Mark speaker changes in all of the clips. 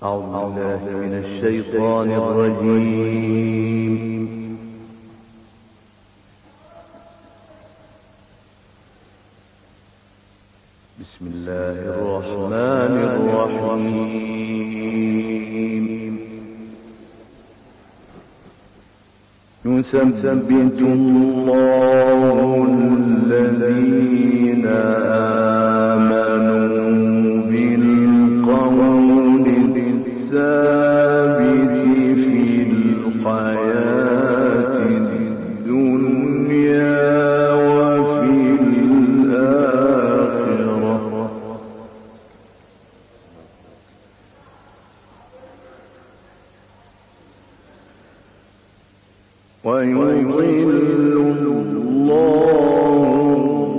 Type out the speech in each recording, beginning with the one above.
Speaker 1: أعوذ بالله من الشيطان الرجيم. بسم الله الرحمن الرحيم. يثبت الله الذين آمنوا بالقول الثابت في الحياة الدنيا وفي الآخرة ويضل الله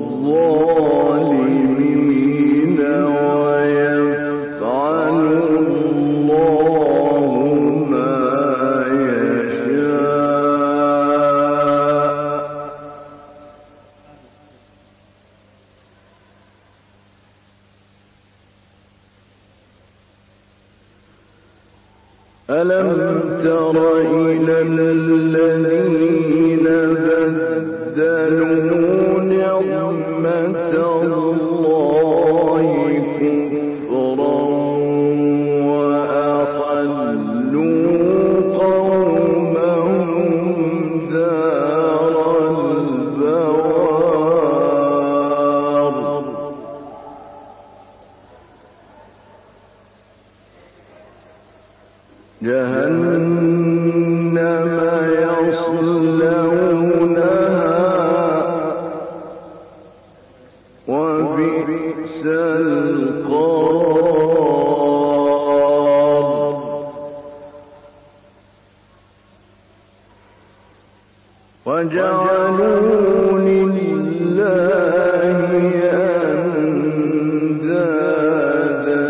Speaker 1: الظالمين ويفعل الله ما يشاء. ألم تر إلى الذين بدلوا نعمة الله كفرا وأحلوا قومهم دار البوار جهنم يصلونها وبئس القرار. وجعلوا لله أندادا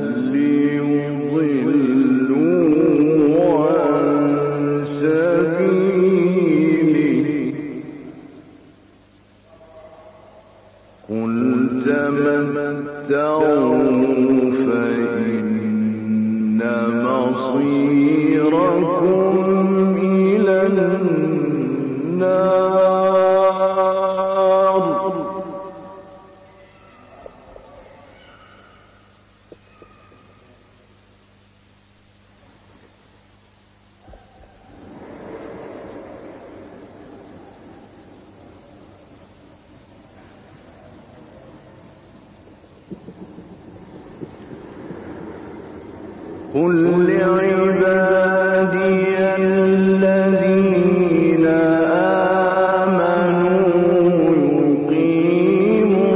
Speaker 1: ليضلوا عن سبيله. قل تمتعوا فإن مصيركم إلى النار. قل لعبادي الذين آمنوا يقيموا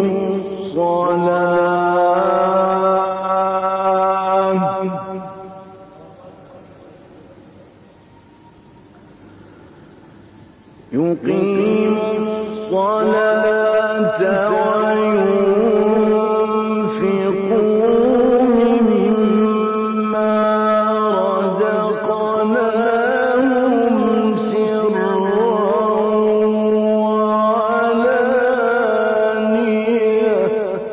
Speaker 1: الصلاة وينفقوا مما رزقناهم سرا وعلانية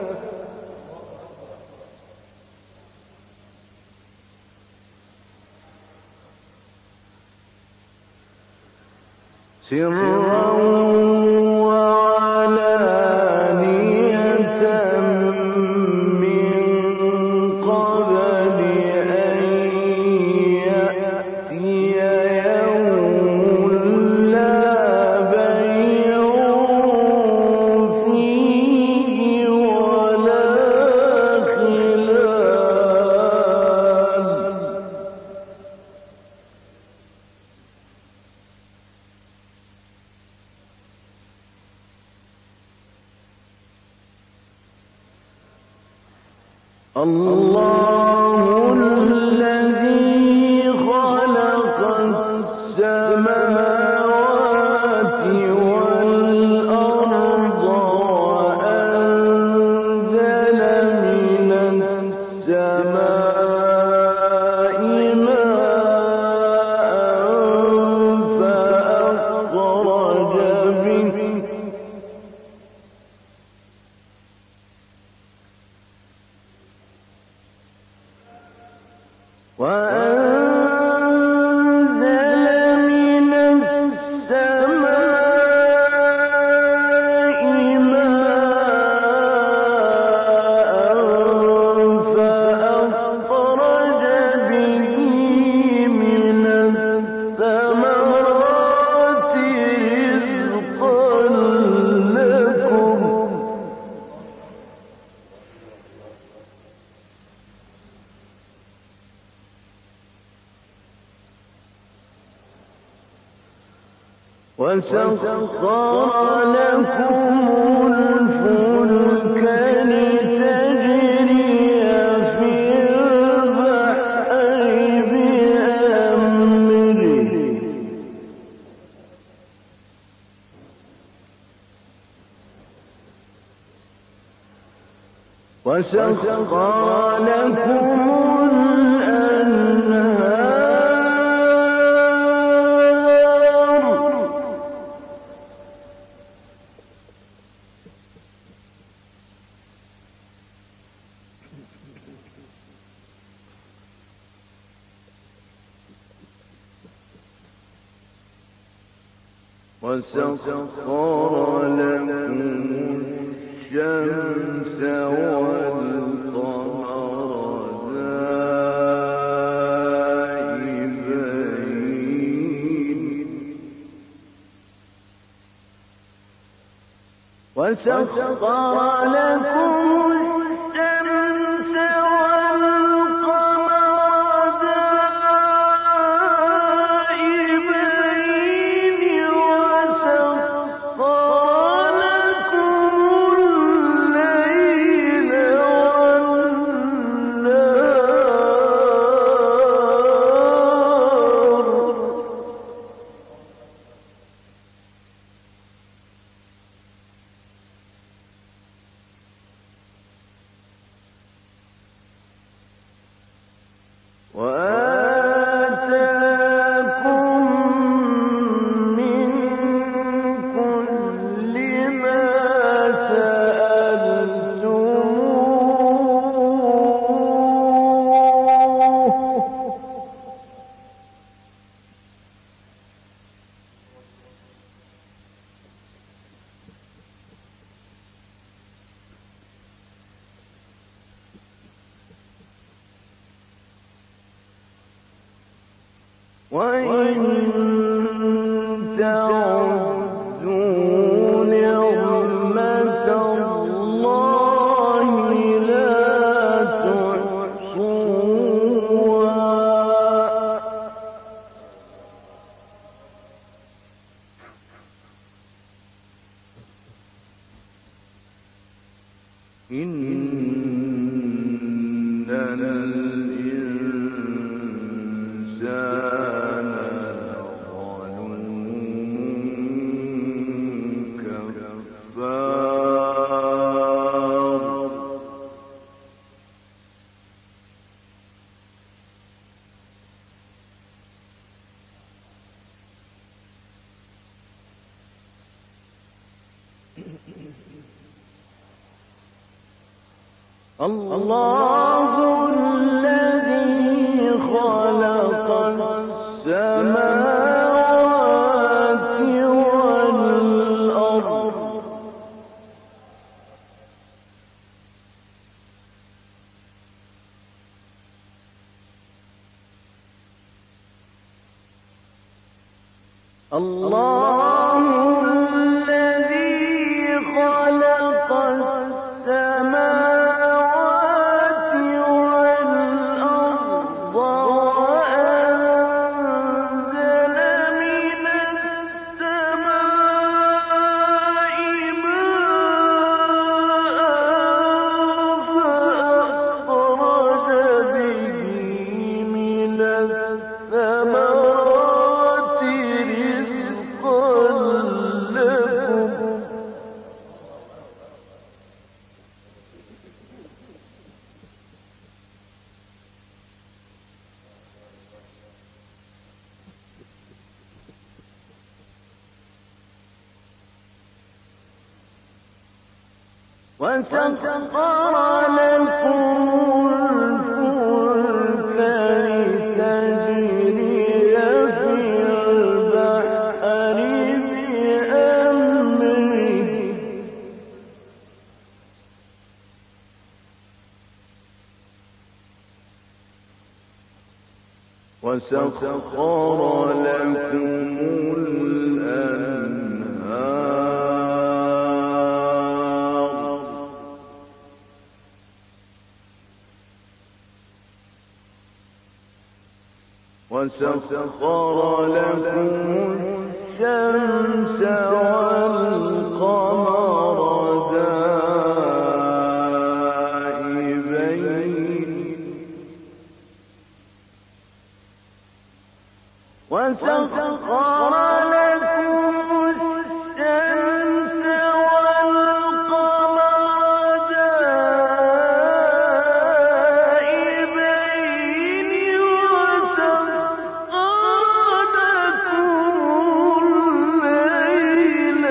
Speaker 1: من قبل أن يأتي يوم لا بيع فيه ولا خلال. الله الذي خلق السماوات والأرض وأنزل من السماء ماء فأخرج به وأنزل من السماء ماء فأخرج به من الثمرات رزقا لكم وسخر لكم الفلك لتجري في البحر بأمره وسخر لكم الأنهار وسخر لكم الشمس والقمر دائبين وسخر لكم الشمس والقمر دائبين وسخر لكم الليل والنهار وآتاكم من كل ما سألتموه وإن تعدوا نعمة الله لا تحصوها إن الإنسان لظلوم كفار الله الذي خلق السماوات والأرض الله الذي خلق السماوات والأرض وأنزل من السماء ماء فأخرج به من الثمرات رزقا لكم وسخر لكم الفلك وسخر لكم الأنهار وسخر لكم الشمس والقمر دائبين وسخر لكم الشمس والقمر دائبين وسخر لكم الليل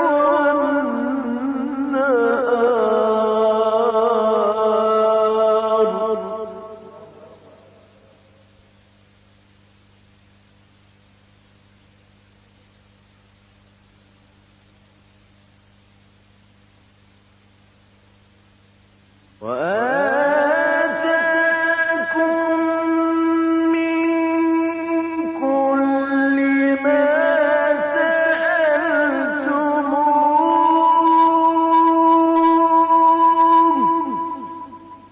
Speaker 1: والنهار وآتاكم من كل ما سألتموه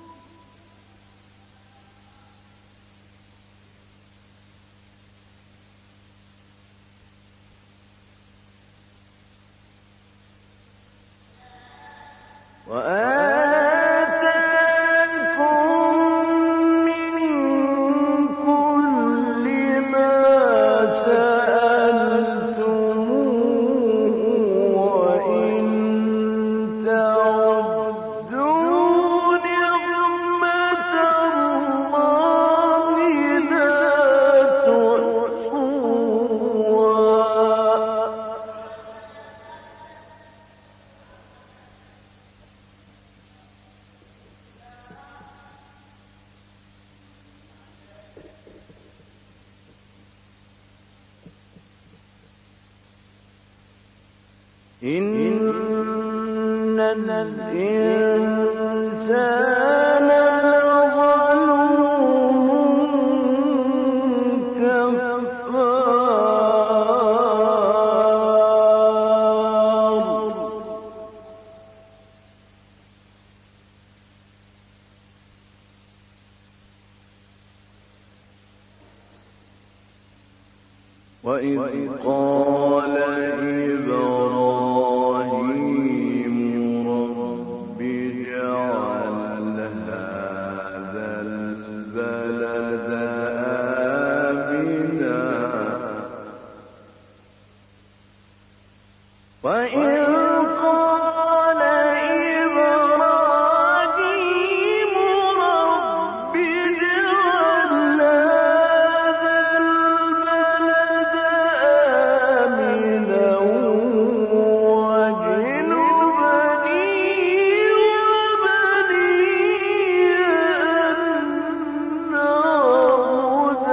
Speaker 1: وإن تعدوا نعمة الله لا تحصوها إن الإنسان لظلوم كفار وإذ قال إبراهيم رب اجعل هذا البلد آمنا وإذ قال إبراهيم رب اجعل هذا البلد آمنا واجنبني وبني أن نعبد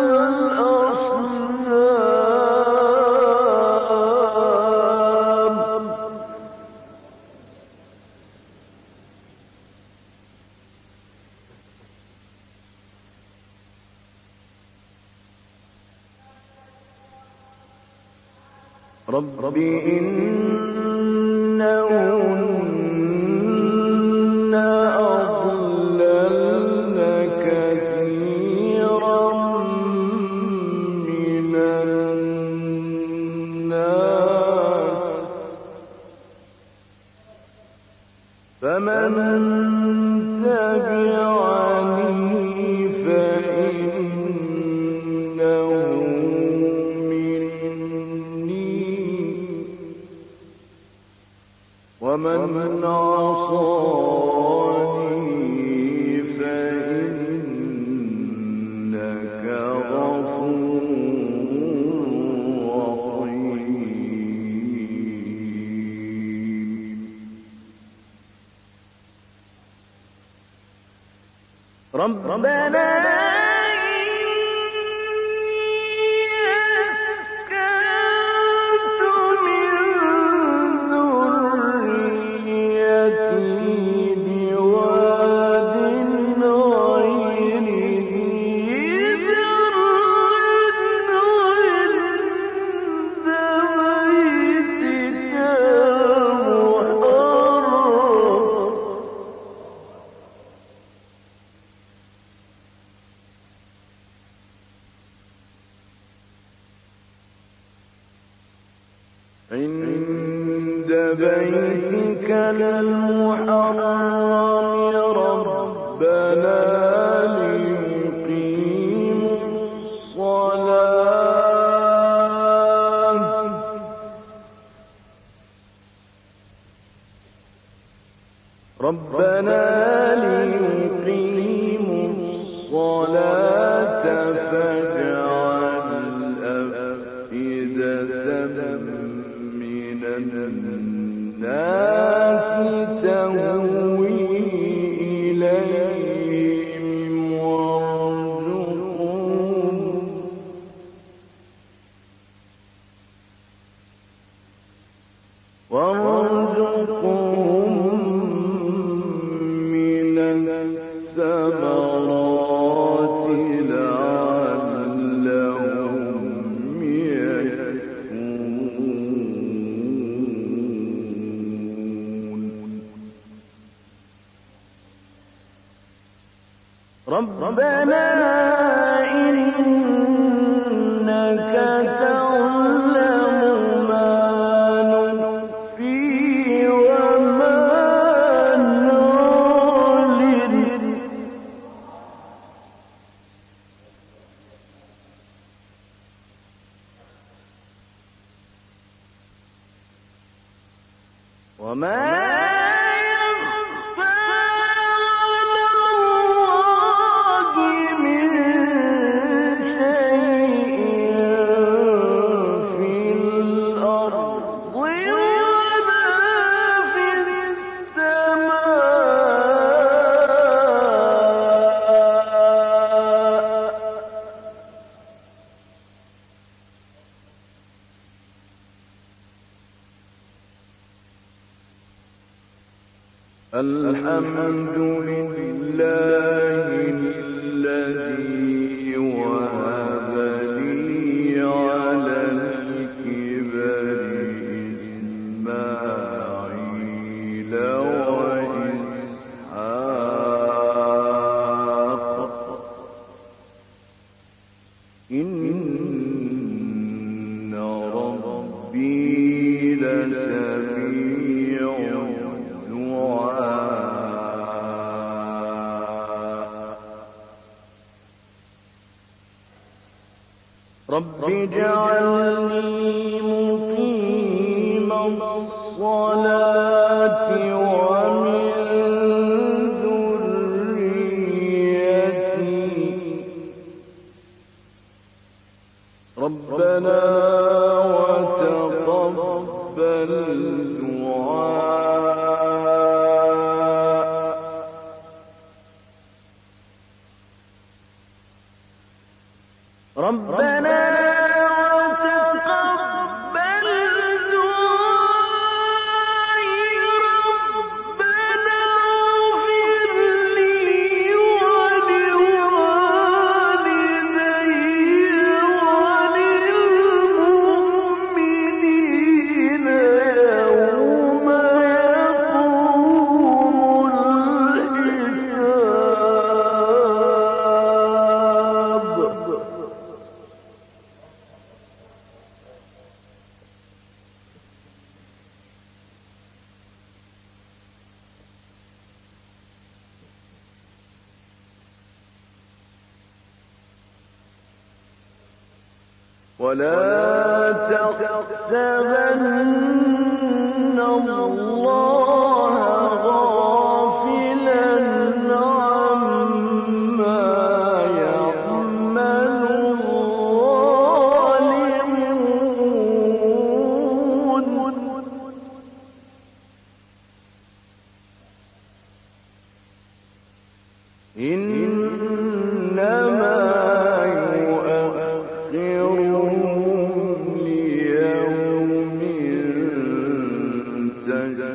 Speaker 1: الأصنام رب إنهن أضللن كثيرا من الناس فمن تبعني فإنه ومن عصاني فإنك غفور رحيم ربنا بواد غير ذي زرع عند بيتك المحرم ربنا ليقيموا الصلاة فاجعل أفئدة من الناس تهوي إليهم وارزقهم من الثمرات لعلهم يشكرون ربنا إنك تعلم ما نخفي وما نعلن وما الحمد لله الذي وهب لي على الكبر إسماعيل وإسحاق إن ربي لسميع رب اجعلني مقيم الصلاة ومن ذريتي ربنا وتقبل دعاء ربنا وتقبل دعائي ربنا اغفر لي ولوالدي وللمؤمنين يوم يقوم الحساب ولا تحسبن الله غافلا عما يعمل الظالمون إنما يؤخرهم ليوم تشخص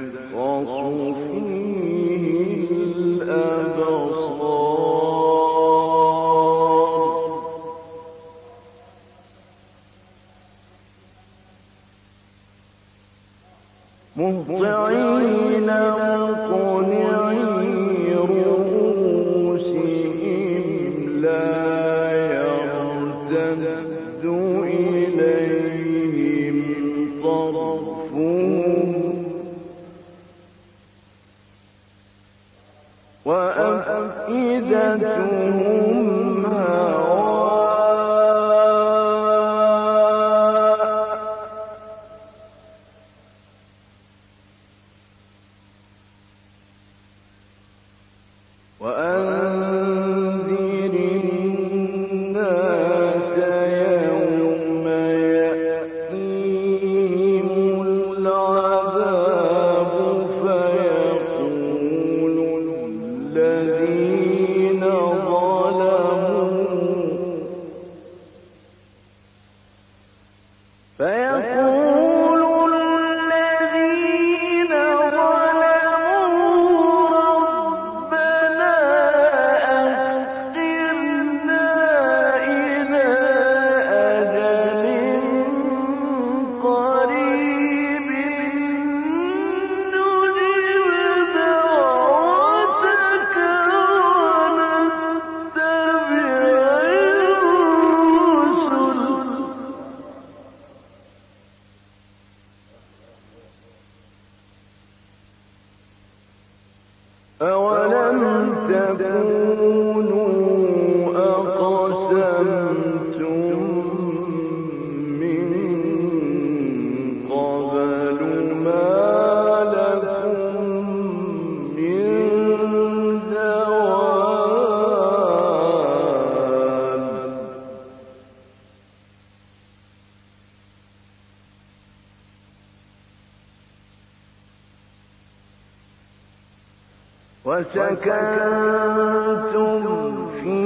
Speaker 1: وسكنتم في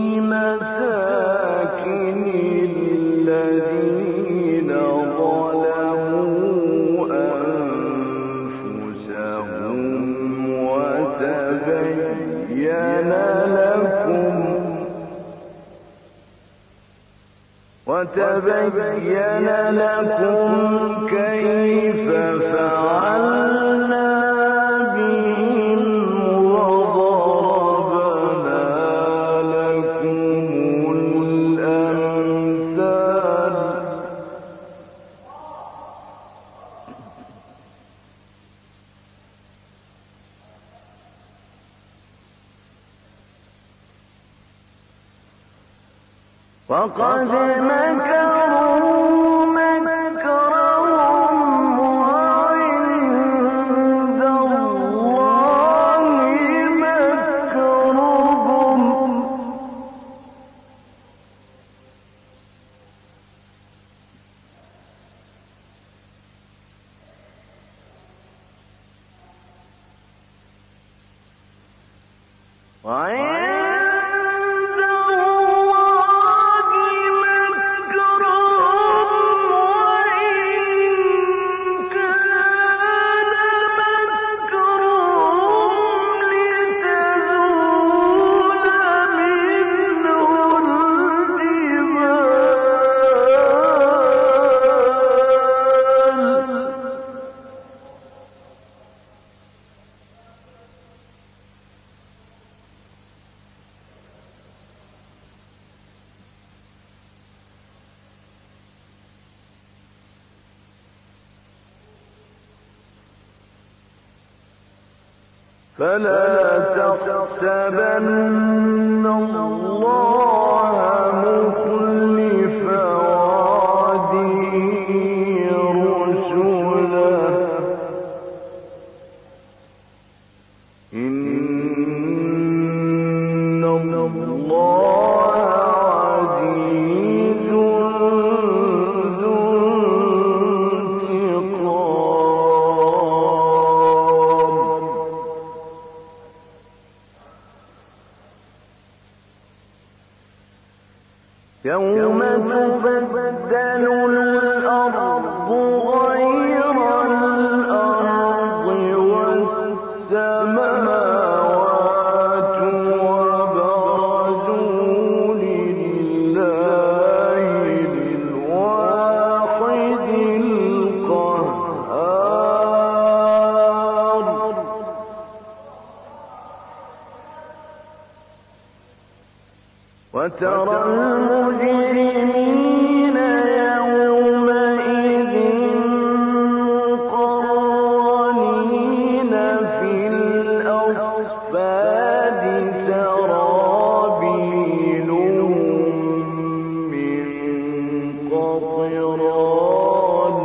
Speaker 1: مساكن الذين ظلموا أنفسهم وتبين لكم كيف فعلنا بهم وضربنا لكم الأمثال وقد مكروا مكرهم وعند الله مكرهم فلا تحسبن الله مخلف وعده رسله إن الله عزيز ذو انتقام يوم تبدل الأرض غير الأرض والسماوات وبرزوا لله الواحد القهار وترى المجرمين يومئذ مقرنين في الأصفاد سرابيلهم من قطران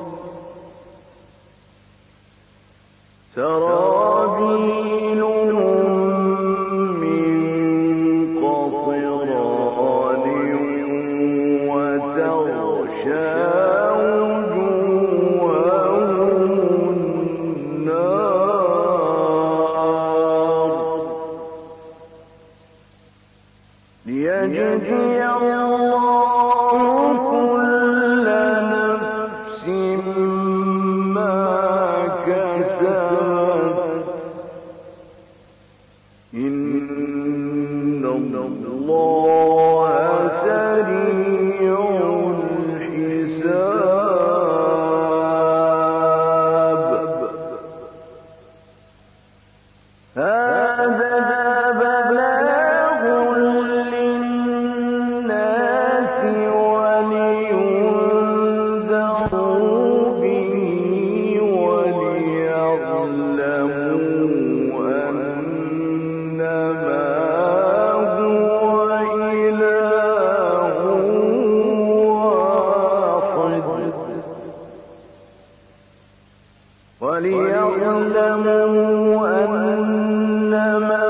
Speaker 1: وتغشى وجوههم النار ليجزي الله كل نفس ما كسبت إن الله سريع الحساب هذا بلاغ للناس ولينذروا به وليعلموا أنما هو إله واحد وليعلموا أنما